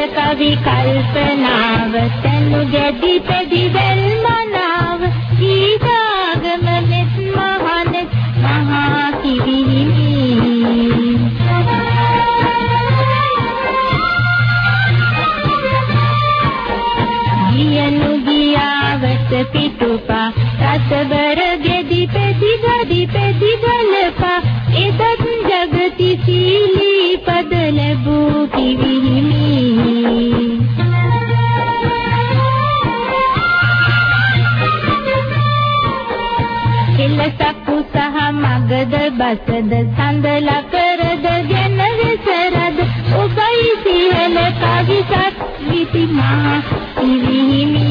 කවි කල්පනාව තනු ගැදි පැදි වැල් මනාව ගීතාගම මෙත් මහනෙත් මහා කිවිහිමි ගියනු ගියාවට පිටුපා රසබර ගෙදි පැදි ගදි පැදි ගලපා එදත් ජගති සීලී පද ලැබූ කිවිහිමි කෙලසප්පු සහ මගද බසද සඳල කරද ගැන විසරද ඔබයි සියල කවිසත් විති මා කිවිහිමි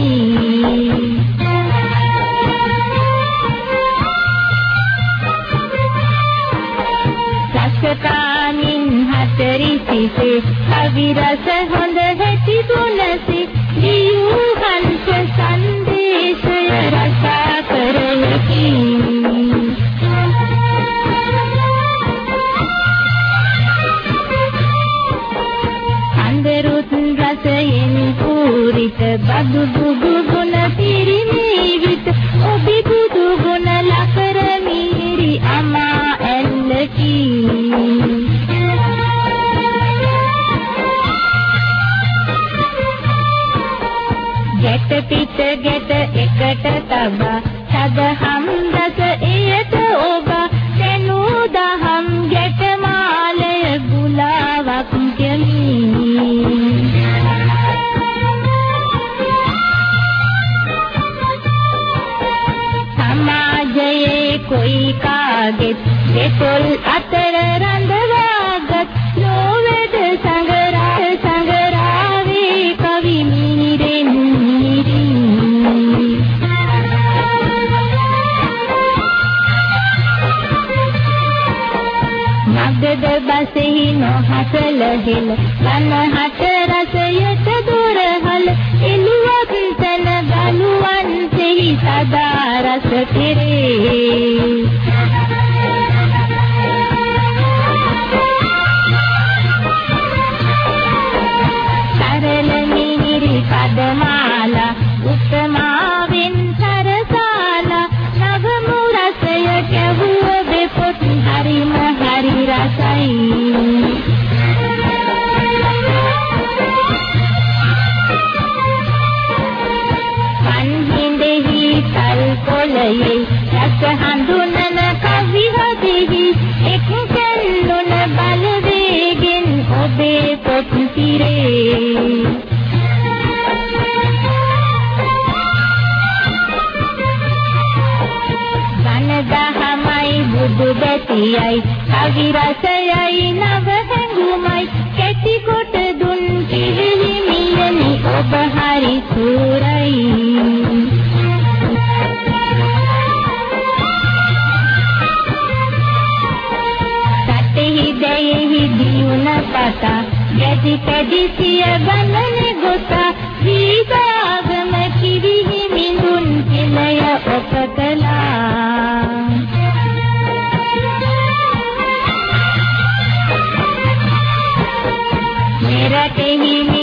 රසකානින් හතරිසිසේ කවි රස හොඳ හැටි ගුණසේ දියු හංස සංදේශය රසා කරලකි අන්දරුත් රසයෙන් පූරිත බදු දුගු ගුණ පිරිමීවිත ඔබි බුදු ගුණ ලකර මිහිරි අමා ඇල්ලකි ගැට පිට ගැට එකට තබා සදහම් රස එයට ඔබා තනු දහම් ගැට මාලය ගුලාවක් කෙමි සමාජයේ කොයි කාගෙත් දෙතොල් අතර රඳවාගත් නොවැඩ සංගරාවේ කවි මිහිරෙන් මිහිරි මගද බසෙහි නොහසල හෙල වනහට රසයට දොරහල එළුවක් තන බලුවන් තෙහි සදා රස කෙරේ සරල මිහිරි පදමාලා උත්තමාවෙන් සරසාලා නවමු රසය කැවුව දෙපොත් හරිම හරි රසයි පන්හිඳෙහි තල් පොළයේ රස හඳුනන කවි හදෙහි එක් කැල්ලුන බලවේගෙන් ඔබේ පොත් පිරේ වනදහමයි බුදු බැතියයි කවි රසයයි නව හැඟුමයි කැටි කොට දුන් කිවිහිමියනි ඔබ හරි සූරයි සතෙහි දැයෙහි දියුණ පතා ගැදි පැදි සිය ගණනේ ගොතා වීදාගම කිවිහිමිඳුන් කෙලය ඔපකලා මෙරටෙහි